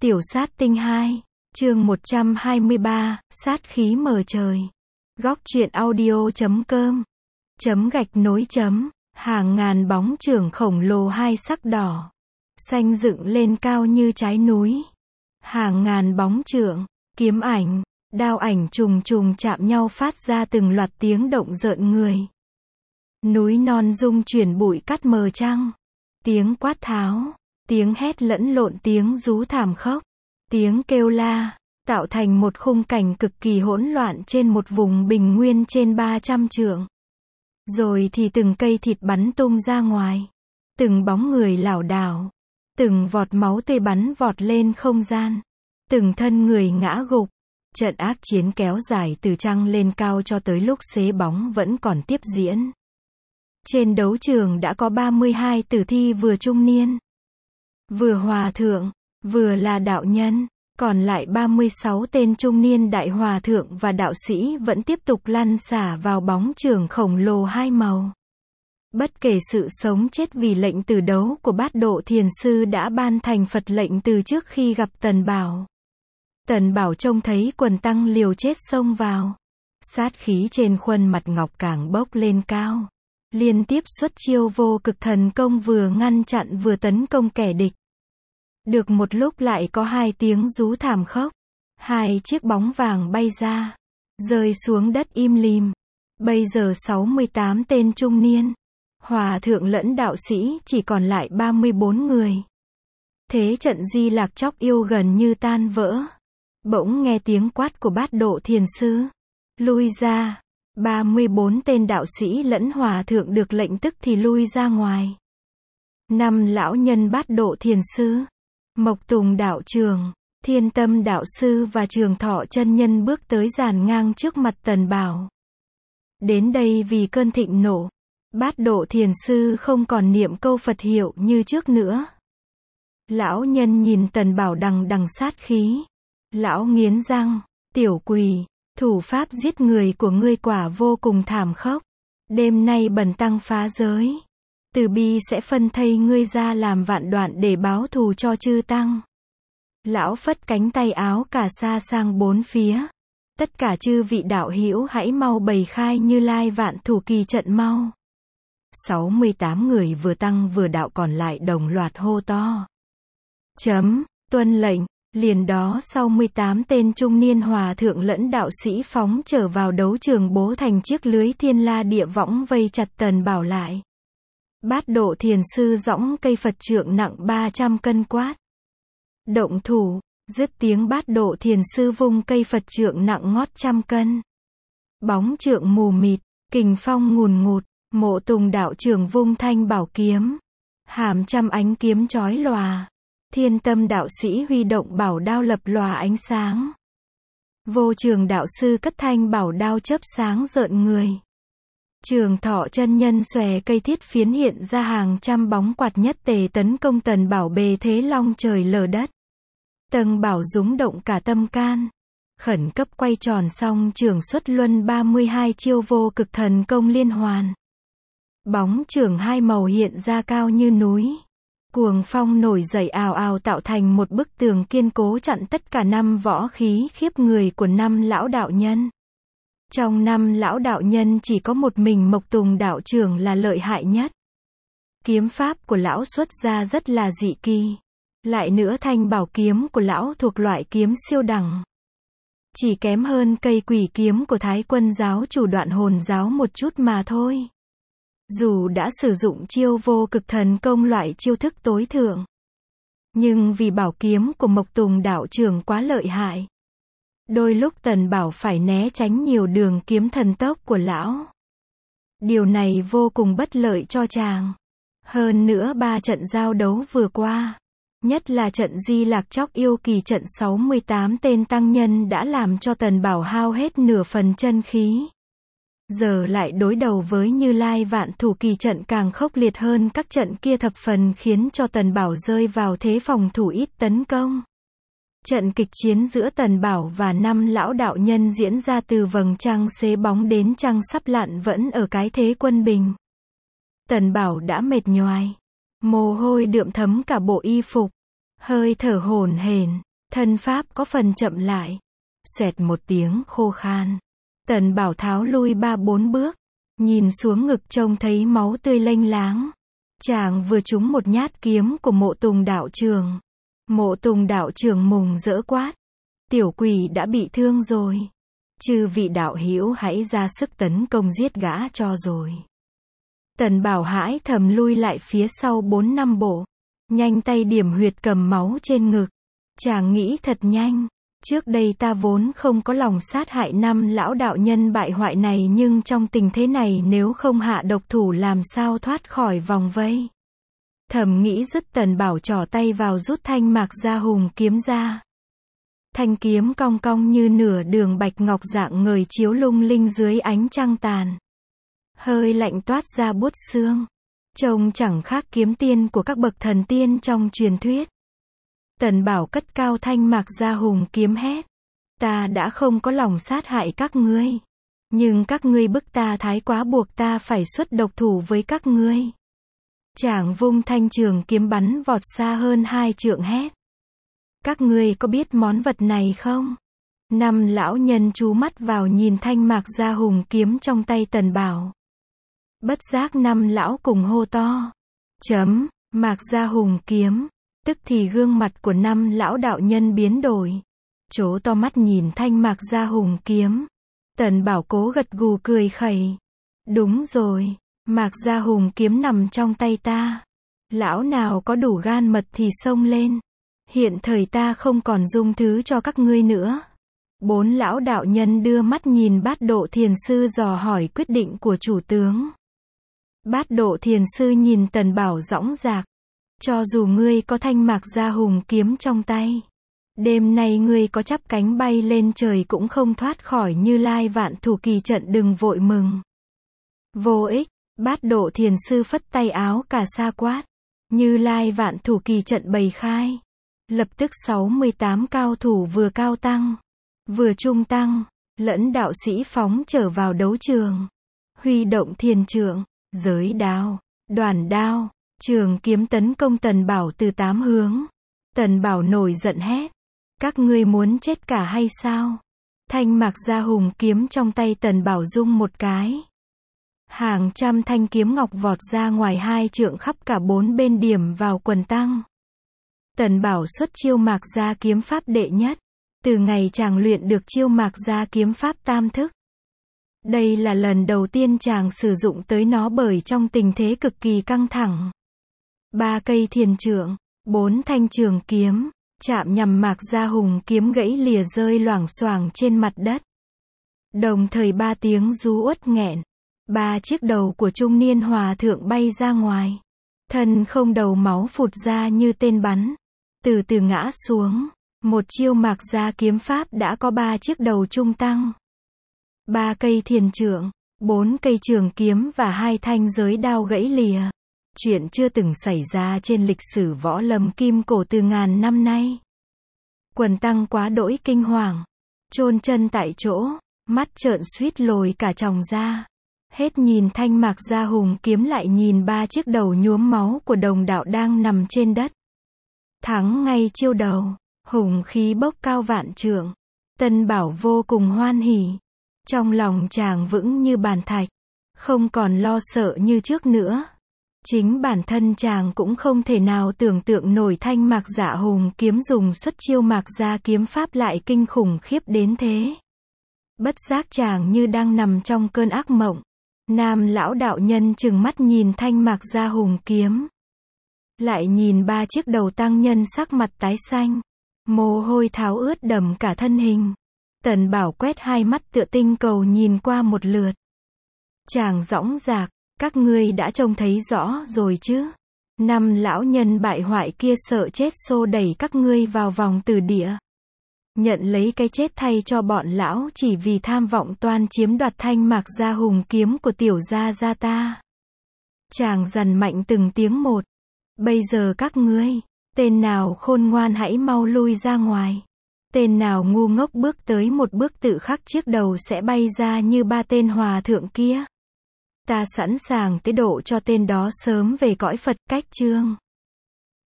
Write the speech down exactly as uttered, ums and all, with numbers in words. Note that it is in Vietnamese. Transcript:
Tiểu sát tinh hai, chương một trăm hai mươi ba, sát khí mờ trời. Góc truyện audio chấm com chấm gạch nối chấm, hàng ngàn bóng chưởng khổng lồ hai sắc đỏ, xanh dựng lên cao như trái núi. Hàng ngàn bóng chưởng, kiếm ảnh, đao ảnh trùng trùng chạm nhau phát ra từng loạt tiếng động rợn người. Núi non rung chuyển bụi cắt mờ trăng. Tiếng quát tháo, tiếng hét lẫn lộn tiếng rú thảm khốc, tiếng kêu la, tạo thành một khung cảnh cực kỳ hỗn loạn trên một vùng bình nguyên trên ba trăm trượng. Rồi thì từng cây thịt bắn tung ra ngoài, từng bóng người lảo đảo, từng vọt máu tươi bắn vọt lên không gian, từng thân người ngã gục. Trận ác chiến kéo dài từ trăng lên cao cho tới lúc xế bóng vẫn còn tiếp diễn. Trên đấu trường đã có ba mươi hai tử thi vừa trung niên, vừa hòa thượng, vừa là đạo nhân, còn lại ba mươi sáu tên trung niên đại hòa thượng và đạo sĩ vẫn tiếp tục lăn xả vào bóng chưởng khổng lồ hai màu. Bất kể sự sống chết vì lệnh tử đấu của Bát Độ Thiền Sư đã ban thành Phật lệnh từ trước khi gặp Tần Bảo. Tần Bảo trông thấy quần tăng liều chết xông vào. Sát khí trên khuôn mặt ngọc càng bốc lên cao. Liên tiếp xuất chiêu vô cực thần công vừa ngăn chặn vừa tấn công kẻ địch. Được một lúc lại có hai tiếng rú thảm khốc. Hai chiếc bóng vàng bay ra, rơi xuống đất im lìm. Bây giờ sáu mươi tám tên trung niên, hòa thượng lẫn đạo sĩ chỉ còn lại ba mươi bốn người. Thế trận Di Lạc Chóc Yêu gần như tan vỡ. Bỗng nghe tiếng quát của Bát Độ Thiền Sư. Lui ra. ba mươi bốn tên đạo sĩ lẫn hòa thượng được lệnh tức thì lui ra ngoài. Năm lão nhân Bát Độ Thiền Sư, Mộc Tùng đạo trường, Thiên Tâm đạo sư và Trường Thọ chân nhân bước tới dàn ngang trước mặt Tần Bảo. Đến đây vì cơn thịnh nộ, Bát Độ Thiền Sư không còn niệm câu Phật hiệu như trước nữa. Lão nhân nhìn Tần Bảo đằng đằng sát khí. Lão nghiến răng, tiểu quỷ, thủ pháp giết người của ngươi quả vô cùng thảm khốc. Đêm nay bần tăng phá giới, Từ bi sẽ phân thây ngươi ra làm vạn đoạn để báo thù cho chư tăng. Lão phất cánh tay áo cả xa sang bốn phía. Tất cả chư vị đạo hữu hãy mau bày khai Như Lai vạn thủ kỳ trận mau. sáu mươi tám người vừa tăng vừa đạo còn lại đồng loạt hô to. Chấm, tuân lệnh. Liền đó sáu mươi tám tên trung niên hòa thượng lẫn đạo sĩ phóng trở vào đấu trường bố thành chiếc lưới thiên la địa võng vây chặt Tần Bảo lại. Bát Độ Thiền Sư giõng cây Phật trượng nặng ba trăm cân quát. Động thủ, dứt tiếng Bát Độ Thiền Sư vung cây Phật trượng nặng ngót trăm cân. Bóng trượng mù mịt, kình phong ngùn ngụt, Mộ Tùng đạo trưởng vung thanh bảo kiếm. Hàm trăm ánh kiếm chói lòa. Thiên Tâm đạo sĩ huy động bảo đao lập lòa ánh sáng. Vô Trường đạo sư cất thanh bảo đao chớp sáng rợn người. Trường Thọ chân nhân xòe cây thiết phiến hiện ra hàng trăm bóng quạt nhất tề tấn công Tần Bảo bề thế long trời lở đất. Tần Bảo rúng động cả tâm can. Khẩn cấp quay tròn xong trường xuất luân ba mươi hai chiêu vô cực thần công liên hoàn. Bóng chưởng hai màu hiện ra cao như núi. Cuồng phong nổi dậy ào ào tạo thành một bức tường kiên cố chặn tất cả năm võ khí khiếp người của năm lão đạo nhân. Trong năm lão đạo nhân chỉ có một mình Mộc Tùng đạo trưởng là lợi hại nhất. Kiếm pháp của lão xuất ra rất là dị kỳ. Lại nữa thanh bảo kiếm của lão thuộc loại kiếm siêu đẳng. Chỉ kém hơn cây quỷ kiếm của Thái Quân giáo chủ Đoạn Hồn giáo một chút mà thôi. Dù đã sử dụng chiêu vô cực thần công loại chiêu thức tối thượng, nhưng vì bảo kiếm của Mộc Tùng đạo trưởng quá lợi hại, đôi lúc Tần Bảo phải né tránh nhiều đường kiếm thần tốc của lão. Điều này vô cùng bất lợi cho chàng. Hơn nữa ba trận giao đấu vừa qua, nhất là trận Di Lạc Chóc Yêu kỳ trận sáu mươi tám tên tăng nhân đã làm cho Tần Bảo hao hết nửa phần chân khí. Giờ lại đối đầu với Như Lai vạn thủ kỳ trận càng khốc liệt hơn các trận kia thập phần khiến cho Tần Bảo rơi vào thế phòng thủ ít tấn công. Trận kịch chiến giữa Tần Bảo và năm lão đạo nhân diễn ra từ vầng trăng xế bóng đến trăng sắp lặn vẫn ở cái thế quân bình. Tần Bảo đã mệt nhoài, mồ hôi đượm thấm cả bộ y phục, hơi thở hổn hển, Thân pháp có phần chậm lại. Xoẹt một tiếng khô khan. Tần Bảo tháo lui ba bốn bước. Nhìn xuống ngực trông thấy máu tươi lênh láng. Chàng vừa trúng một nhát kiếm của Mộ Tùng đạo trưởng. Mộ Tùng đạo trưởng mùng rỡ quát. Tiểu quỷ đã bị thương rồi. Chư vị đạo hữu hãy ra sức tấn công giết gã cho rồi. Tần Bảo hãi thầm lui lại phía sau bốn năm bộ. Nhanh tay điểm huyệt cầm máu trên ngực. Chàng nghĩ thật nhanh. Trước đây ta vốn không có lòng sát hại năm lão đạo nhân bại hoại này, nhưng trong tình thế này nếu không hạ độc thủ làm sao thoát khỏi vòng vây. Thầm nghĩ dứt, Tần Bảo trỏ tay vào rút thanh Mạc Gia Hùng kiếm ra. Thanh kiếm cong cong như nửa đường bạch ngọc dạng ngời chiếu lung linh dưới ánh trăng tàn. Hơi lạnh toát ra buốt xương. Trông chẳng khác kiếm tiên của các bậc thần tiên trong truyền thuyết. Tần Bảo cất cao thanh Mạc Gia Hùng kiếm hét. Ta đã không có lòng sát hại các ngươi. Nhưng các ngươi bức ta thái quá, buộc ta phải xuất độc thủ với các ngươi. Chàng vung thanh trường kiếm bắn vọt xa hơn hai trượng hét. Các ngươi có biết món vật này không? Năm lão nhân chú mắt vào nhìn thanh Mạc Gia Hùng kiếm trong tay Tần Bảo. Bất giác năm lão cùng hô to. Chấm, Mạc Gia Hùng kiếm. Tức thì gương mặt của năm lão đạo nhân biến đổi. Trố to mắt nhìn thanh Mạc Gia Hùng kiếm. Tần Bảo cố gật gù cười khẩy. Đúng rồi, Mạc Gia Hùng kiếm nằm trong tay ta. Lão nào có đủ gan mật thì xông lên. Hiện thời ta không còn dung thứ cho các ngươi nữa. Bốn lão đạo nhân đưa mắt nhìn Bát Độ Thiền Sư dò hỏi quyết định của chủ tướng. Bát Độ Thiền Sư nhìn Tần Bảo dõng dạc. Cho dù ngươi có thanh Mạc Gia Hùng kiếm trong tay, đêm nay ngươi có chắp cánh bay lên trời cũng không thoát khỏi Như Lai Vạn Thủ Kỳ trận, đừng vội mừng. Vô ích, Bát Độ Thiền Sư phất tay áo cà sa quát. Như Lai Vạn Thủ Kỳ trận bày khai. Lập tức sáu mươi tám cao thủ vừa cao tăng, vừa trung tăng, lẫn đạo sĩ phóng trở vào đấu trường. Huy động thiền trượng, giới đao, đoàn đao, trường kiếm tấn công Tần Bảo từ tám hướng. Tần Bảo nổi giận hét. Các ngươi muốn chết cả hay sao? Thanh Mạc Gia Hùng kiếm trong tay Tần Bảo rung một cái. Hàng trăm thanh kiếm ngọc vọt ra ngoài hai trượng, khắp cả bốn bên điểm vào quần tăng. Tần Bảo xuất chiêu Mạc Gia kiếm pháp đệ nhất. Từ ngày chàng luyện được chiêu Mạc Gia kiếm pháp tam thức. Đây là lần đầu tiên chàng sử dụng tới nó, bởi trong tình thế cực kỳ căng thẳng. Ba cây thiền trượng, bốn thanh trường kiếm, chạm nhằm Mạc Gia Hùng kiếm gãy lìa rơi loảng xoảng trên mặt đất. Đồng thời ba tiếng rú uất nghẹn. Ba chiếc đầu của trung niên hòa thượng bay ra ngoài. Thân không đầu máu phụt ra như tên bắn. Từ từ ngã xuống. Một chiêu Mạc Gia kiếm pháp đã có ba chiếc đầu trung tăng. Ba cây thiền trượng, bốn cây trường kiếm và hai thanh giới đao gãy lìa. Chuyện chưa từng xảy ra trên lịch sử võ lâm kim cổ từ ngàn năm nay. Quần tăng quá đỗi kinh hoàng, chôn chân tại chỗ, mắt trợn suýt lồi cả tròng ra. Hết nhìn thanh Mạc Gia Hùng kiếm lại nhìn ba chiếc đầu nhuốm máu của đồng đạo đang nằm trên đất. Thắng ngay chiêu đầu, hùng khí bốc cao vạn trượng. Tần Bảo vô cùng hoan hỉ. Trong lòng chàng vững như bàn thạch, không còn lo sợ như trước nữa. Chính bản thân chàng cũng không thể nào tưởng tượng nổi thanh Mạc Dạ Hùng kiếm dùng xuất chiêu Mạc Gia kiếm pháp lại kinh khủng khiếp đến thế. Bất giác chàng như đang nằm trong cơn ác mộng. Nam lão đạo nhân trừng mắt nhìn thanh Mạc Gia Hùng kiếm. Lại nhìn ba chiếc đầu tăng nhân sắc mặt tái xanh. Mồ hôi tháo ướt đầm cả thân hình. Tần Bảo quét hai mắt tựa tinh cầu nhìn qua một lượt. Chàng dõng dạc. Các ngươi đã trông thấy rõ rồi chứ? Năm lão nhân bại hoại kia sợ chết xô đẩy các ngươi vào vòng tử địa. Nhận lấy cái chết thay cho bọn lão chỉ vì tham vọng toan chiếm đoạt thanh Mạc Gia Hùng kiếm của tiểu gia gia ta. Chàng dằn mạnh từng tiếng một. Bây giờ các ngươi, tên nào khôn ngoan hãy mau lui ra ngoài. Tên nào ngu ngốc bước tới một bước tự khắc chiếc đầu sẽ bay ra như ba tên hòa thượng kia. Ta sẵn sàng tế độ cho tên đó sớm về cõi Phật. Cách chương